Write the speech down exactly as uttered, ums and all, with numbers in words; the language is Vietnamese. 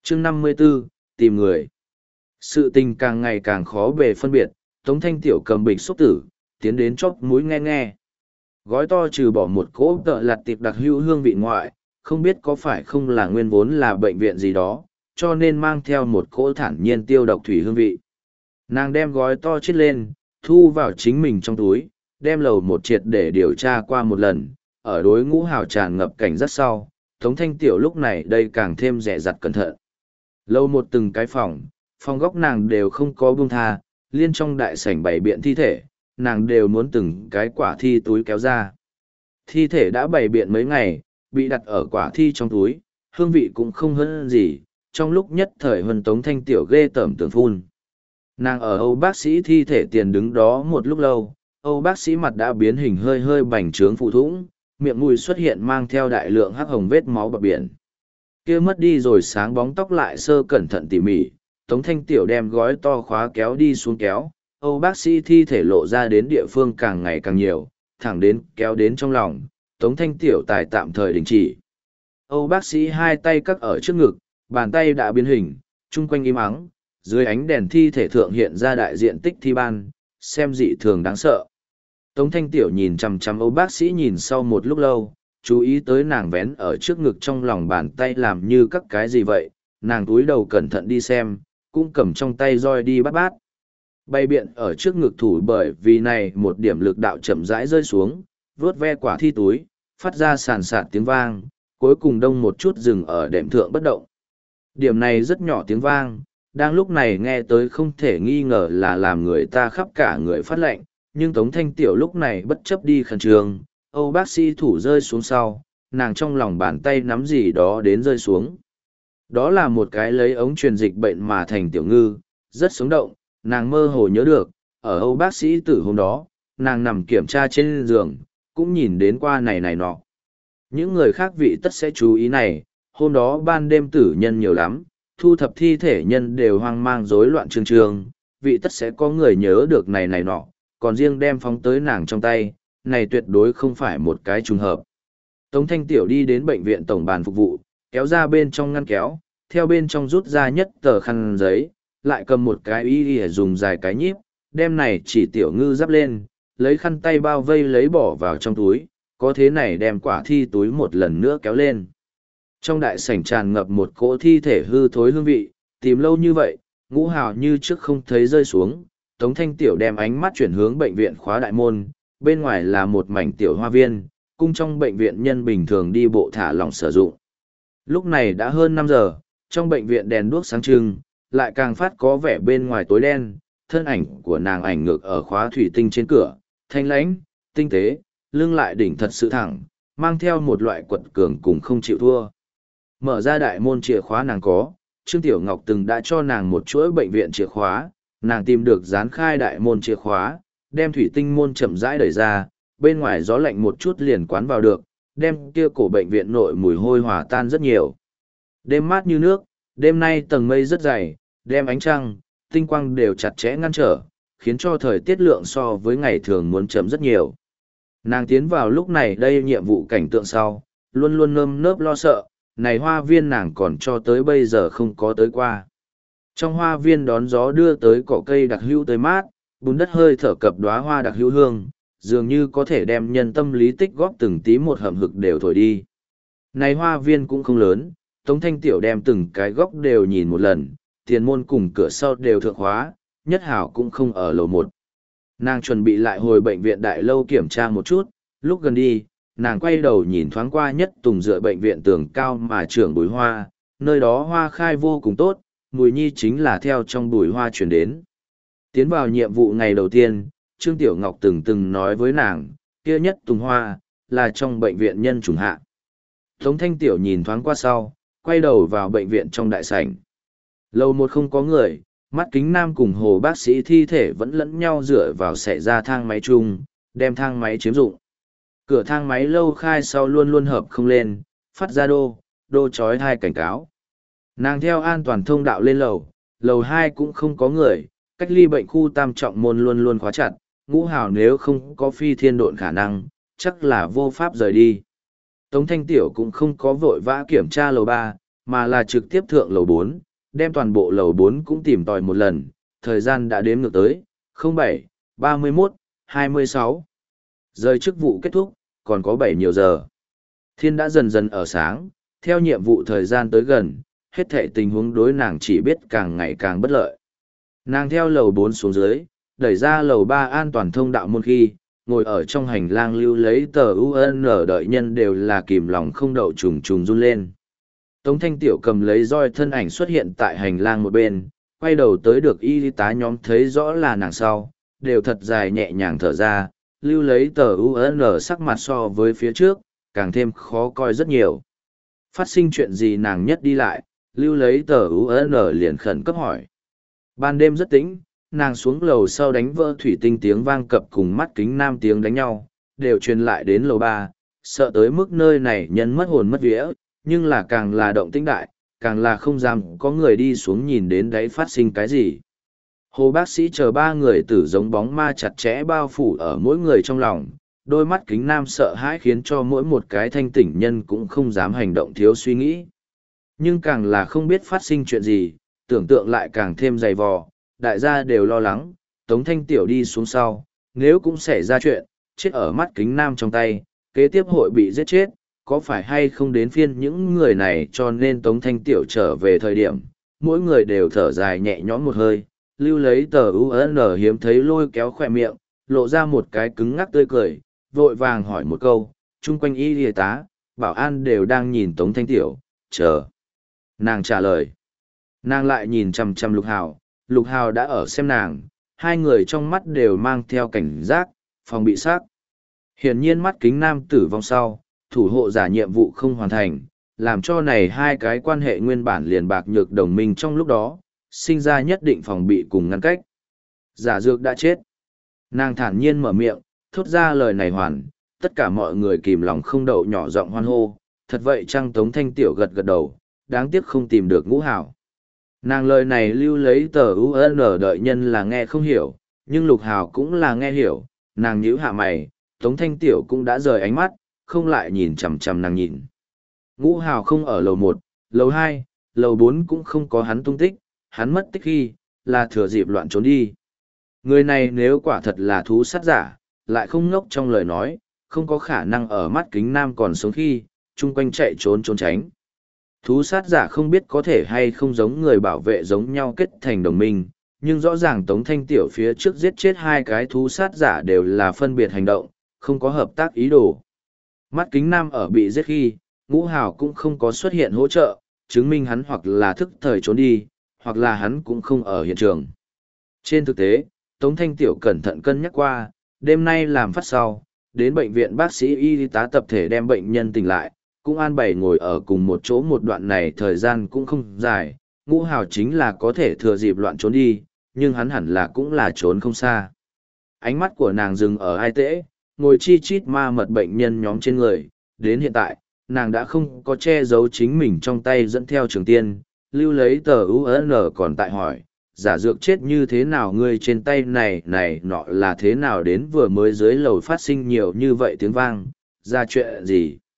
chương năm mươi 54, tìm người. Sự tình càng ngày càng khó bề phân biệt, Tống Thanh Tiểu cầm bịch xúc tử, tiến đến chóp mũi nghe nghe. Gói to trừ bỏ một cỗ tợ lặt tiệp đặc hữu hương vị ngoại, không biết có phải không là nguyên vốn là bệnh viện gì đó, cho nên mang theo một cỗ thản nhiên tiêu độc thủy hương vị. Nàng đem gói to chết lên, thu vào chính mình trong túi, đem lầu một triệt để điều tra qua một lần, ở đối ngũ hào tràn ngập cảnh rất sau, Tống Thanh Tiểu lúc này đây càng thêm rẻ rặt cẩn thận. Lầu một từng cái phòng, phòng góc nàng đều không có buông tha, liên trong đại sảnh bày biện thi thể, nàng đều muốn từng cái quả thi túi kéo ra. Thi thể đã bày biện mấy ngày, bị đặt ở quả thi trong túi, hương vị cũng không hơn gì, trong lúc nhất thời Hân Tống Thanh Tiểu ghê tởm tưởng phun. Nàng ở Âu bác sĩ thi thể tiền đứng đó một lúc lâu, Âu bác sĩ mặt đã biến hình hơi hơi bành trướng phụ thủng, miệng mũi xuất hiện mang theo đại lượng hắc hồng vết máu bờ biển. Kia mất đi rồi sáng bóng tóc lại sơ cẩn thận tỉ mỉ, Tống Thanh Tiểu đem gói to khóa kéo đi xuống kéo, Âu bác sĩ thi thể lộ ra đến địa phương càng ngày càng nhiều, thẳng đến kéo đến trong lòng, Tống Thanh Tiểu tài tạm thời đình chỉ. Âu bác sĩ hai tay cắt ở trước ngực, bàn tay đã biến hình, chung quanh im ắng, dưới ánh đèn thi thể thượng hiện ra đại diện tích thi ban, xem dị thường đáng sợ. Tống Thanh Tiểu nhìn chằm chằm Âu bác sĩ nhìn sau một lúc lâu, chú ý tới nàng vén ở trước ngực trong lòng bàn tay làm như các cái gì vậy, nàng túi đầu cẩn thận đi xem, cũng cầm trong tay roi đi bắt bát. Bay biện ở trước ngực thủ bởi vì này một điểm lực đạo chậm rãi rơi xuống, vuốt ve quả thi túi, phát ra sàn sạt tiếng vang, cuối cùng đông một chút dừng ở đệm thượng bất động. Điểm này rất nhỏ tiếng vang, đang lúc này nghe tới không thể nghi ngờ là làm người ta khắp cả người phát lệnh, nhưng Tống Thanh Tiểu lúc này bất chấp đi khẩn trương, Âu bác sĩ thủ rơi xuống sau, nàng trong lòng bàn tay nắm gì đó đến rơi xuống. Đó là một cái lấy ống truyền dịch bệnh mà thành tiểu ngư, rất sống động, nàng mơ hồ nhớ được, ở Âu bác sĩ tử hôm đó, nàng nằm kiểm tra trên giường, cũng nhìn đến qua này này nọ. Những người khác vị tất sẽ chú ý này, hôm đó ban đêm tử nhân nhiều lắm, thu thập thi thể nhân đều hoang mang rối loạn trương trương, vị tất sẽ có người nhớ được này này nọ, còn riêng đem phóng tới nàng trong tay, này tuyệt đối không phải một cái trùng hợp. Tống Thanh Tiểu đi đến bệnh viện tổng bàn phục vụ, kéo ra bên trong ngăn kéo, theo bên trong rút ra nhất tờ khăn giấy, lại cầm một cái y để dùng dài cái nhíp, đem này chỉ tiểu ngư giáp lên, lấy khăn tay bao vây lấy bỏ vào trong túi, có thế này đem quả thi túi một lần nữa kéo lên. Trong đại sảnh tràn ngập một cỗ thi thể hư thối hương vị, tìm lâu như vậy, ngũ hào như trước không thấy rơi xuống, Tống Thanh Tiểu đem ánh mắt chuyển hướng bệnh viện khóa đại môn, bên ngoài là một mảnh tiểu hoa viên, cung trong bệnh viện nhân bình thường đi bộ thả lỏng sử dụng. Lúc này đã hơn năm giờ, trong bệnh viện đèn đuốc sáng trưng, lại càng phát có vẻ bên ngoài tối đen, thân ảnh của nàng ảnh ngược ở khóa thủy tinh trên cửa, thanh lãnh, tinh tế, lưng lại đỉnh thật sự thẳng, mang theo một loại quật cường cùng không chịu thua. Mở ra đại môn chìa khóa nàng có, Trương Tiểu Ngọc từng đã cho nàng một chuỗi bệnh viện chìa khóa, nàng tìm được dán khai đại môn chìa khóa, đem thủy tinh môn chậm rãi đẩy ra, bên ngoài gió lạnh một chút liền quán vào được, đem kia cổ bệnh viện nội mùi hôi hòa tan rất nhiều. Đêm mát như nước, đêm nay tầng mây rất dày, đem ánh trăng, tinh quang đều chặt chẽ ngăn trở, khiến cho thời tiết lượng so với ngày thường muốn chậm rất nhiều. Nàng tiến vào lúc này đây nhiệm vụ cảnh tượng sau, luôn luôn nơm nớp lo sợ, này hoa viên nàng còn cho tới bây giờ không có tới qua. Trong hoa viên đón gió đưa tới cỏ cây đặc hữu tới mát, bùn đất hơi thở cập đóa hoa đặc hữu hương, dường như có thể đem nhân tâm lý tích góp từng tí một hầm hực đều thổi đi. Này hoa viên cũng không lớn, Tống Thanh Tiểu đem từng cái góc đều nhìn một lần, tiền môn cùng cửa sau đều thượng hóa, nhất hảo cũng không ở lầu một. Nàng chuẩn bị lại hồi bệnh viện đại lâu kiểm tra một chút, lúc gần đi, nàng quay đầu nhìn thoáng qua nhất tùng dựa bệnh viện tường cao mà trưởng bùi hoa, nơi đó hoa khai vô cùng tốt, mùi nhi chính là theo trong bùi hoa chuyển đến. Tiến vào nhiệm vụ ngày đầu tiên, Trương Tiểu Ngọc từng từng nói với nàng, kia nhất tùng hoa, là trong bệnh viện nhân chủng hạ. Tống Thanh Tiểu nhìn thoáng qua sau, quay đầu vào bệnh viện trong đại sảnh. Lầu một không có người, mắt kính nam cùng hồ bác sĩ thi thể vẫn lẫn nhau dựa vào xẻ ra thang máy chung, đem thang máy chiếm dụng. Cửa thang máy lâu khai sau luôn luôn hợp không lên, phát ra đô, đô chói hai cảnh cáo. Nàng theo an toàn thông đạo lên lầu, lầu hai cũng không có người, cách ly bệnh khu tam trọng môn luôn luôn khóa chặt, ngũ hào nếu không có phi thiên độn khả năng, chắc là vô pháp rời đi. Tống Thanh Tiểu cũng không có vội vã kiểm tra lầu ba, mà là trực tiếp thượng lầu bốn, đem toàn bộ lầu bốn cũng tìm tòi một lần, thời gian đã đếm ngược tới, bảy, ba mươi mốt, hai mươi sáu. Rời chức vụ kết thúc, còn có bảy nhiều giờ. Thiên đã dần dần ở sáng, theo nhiệm vụ thời gian tới gần, hết thảy tình huống đối nàng chỉ biết càng ngày càng bất lợi. Nàng theo lầu bốn xuống dưới, đẩy ra lầu ba an toàn thông đạo môn khi, ngồi ở trong hành lang lưu lấy tờ u en đợi nhân đều là kìm lòng không đậu trùng trùng run lên. Tống Thanh Tiểu cầm lấy roi thân ảnh xuất hiện tại hành lang một bên, quay đầu tới được y tá nhóm thấy rõ là nàng sau, đều thật dài nhẹ nhàng thở ra, lưu lấy tờ u en sắc mặt so với phía trước, càng thêm khó coi rất nhiều. Phát sinh chuyện gì nàng nhất đi lại, lưu lấy tờ u en liền khẩn cấp hỏi. Ban đêm rất tĩnh, nàng xuống lầu sau đánh vỡ thủy tinh tiếng vang cập cùng mắt kính nam tiếng đánh nhau, đều truyền lại đến lầu ba, sợ tới mức nơi này nhân mất hồn mất vía, nhưng là càng là động tĩnh đại, càng là không dám có người đi xuống nhìn đến đấy phát sinh cái gì. Hồ bác sĩ chờ ba người tử giống bóng ma chặt chẽ bao phủ ở mỗi người trong lòng, đôi mắt kính nam sợ hãi khiến cho mỗi một cái thanh tỉnh nhân cũng không dám hành động thiếu suy nghĩ. Nhưng càng là không biết phát sinh chuyện gì, tưởng tượng lại càng thêm dày vò, đại gia đều lo lắng, Tống Thanh Tiểu đi xuống sau, nếu cũng xảy ra chuyện, chết ở mắt kính nam trong tay, kế tiếp hội bị giết chết, có phải hay không đến phiên những người này cho nên Tống Thanh Tiểu trở về thời điểm, mỗi người đều thở dài nhẹ nhõm một hơi, lưu lấy tờ u en hiếm thấy lôi kéo khỏe miệng, lộ ra một cái cứng ngắc tươi cười, vội vàng hỏi một câu, chung quanh y y tá, bảo an đều đang nhìn Tống Thanh Tiểu, chờ. Nàng trả lời. Nàng lại nhìn chằm chằm Lục Hào, Lục Hào đã ở xem nàng, hai người trong mắt đều mang theo cảnh giác, phòng bị sát. Hiển nhiên mắt kính nam tử vong sau, thủ hộ giả nhiệm vụ không hoàn thành, làm cho này hai cái quan hệ nguyên bản liền bạc nhược đồng minh trong lúc đó, sinh ra nhất định phòng bị cùng ngăn cách. Giả dược đã chết. Nàng thản nhiên mở miệng, thốt ra lời này hoàn, tất cả mọi người kìm lòng không đậu nhỏ giọng hoan hô, thật vậy chăng Tống Thanh Tiểu gật gật đầu, đáng tiếc không tìm được Ngũ Hào. Nàng lời này lưu lấy tờ u en đợi nhân là nghe không hiểu, nhưng Lục Hào cũng là nghe hiểu, nàng nhíu hạ mày, Tống Thanh Tiểu cũng đã rời ánh mắt, không lại nhìn chằm chằm nàng nhìn. Ngũ Hào không ở lầu một, lầu hai, lầu bốn cũng không có hắn tung tích, hắn mất tích khi, là thừa dịp loạn trốn đi. Người này nếu quả thật là thú sát giả, lại không ngốc trong lời nói, không có khả năng ở mắt kính nam còn sống khi, chung quanh chạy trốn trốn tránh. Thú sát giả không biết có thể hay không giống người bảo vệ giống nhau kết thành đồng minh, nhưng rõ ràng Tống Thanh Tiểu phía trước giết chết hai cái thú sát giả đều là phân biệt hành động, không có hợp tác ý đồ. Mắt kính nam ở bị giết khi, Ngũ Hào cũng không có xuất hiện hỗ trợ, chứng minh hắn hoặc là thức thời trốn đi, hoặc là hắn cũng không ở hiện trường. Trên thực tế, Tống Thanh Tiểu cẩn thận cân nhắc qua, đêm nay làm phát sau, đến bệnh viện bác sĩ y tá tập thể đem bệnh nhân tỉnh lại, cũng an bày ngồi ở cùng một chỗ một đoạn này thời gian cũng không dài, Ngũ Hào chính là có thể thừa dịp loạn trốn đi, nhưng hắn hẳn là cũng là trốn không xa. Ánh mắt của nàng dừng ở ai tễ, ngồi chi chít ma mật bệnh nhân nhóm trên người, đến hiện tại, nàng đã không có che giấu chính mình trong tay dẫn theo trường tiên, lưu lấy tờ u en còn tại hỏi, giả dược chết như thế nào ngươi trên tay này này nọ là thế nào đến vừa mới dưới lầu phát sinh nhiều như vậy tiếng vang, ra chuyện gì?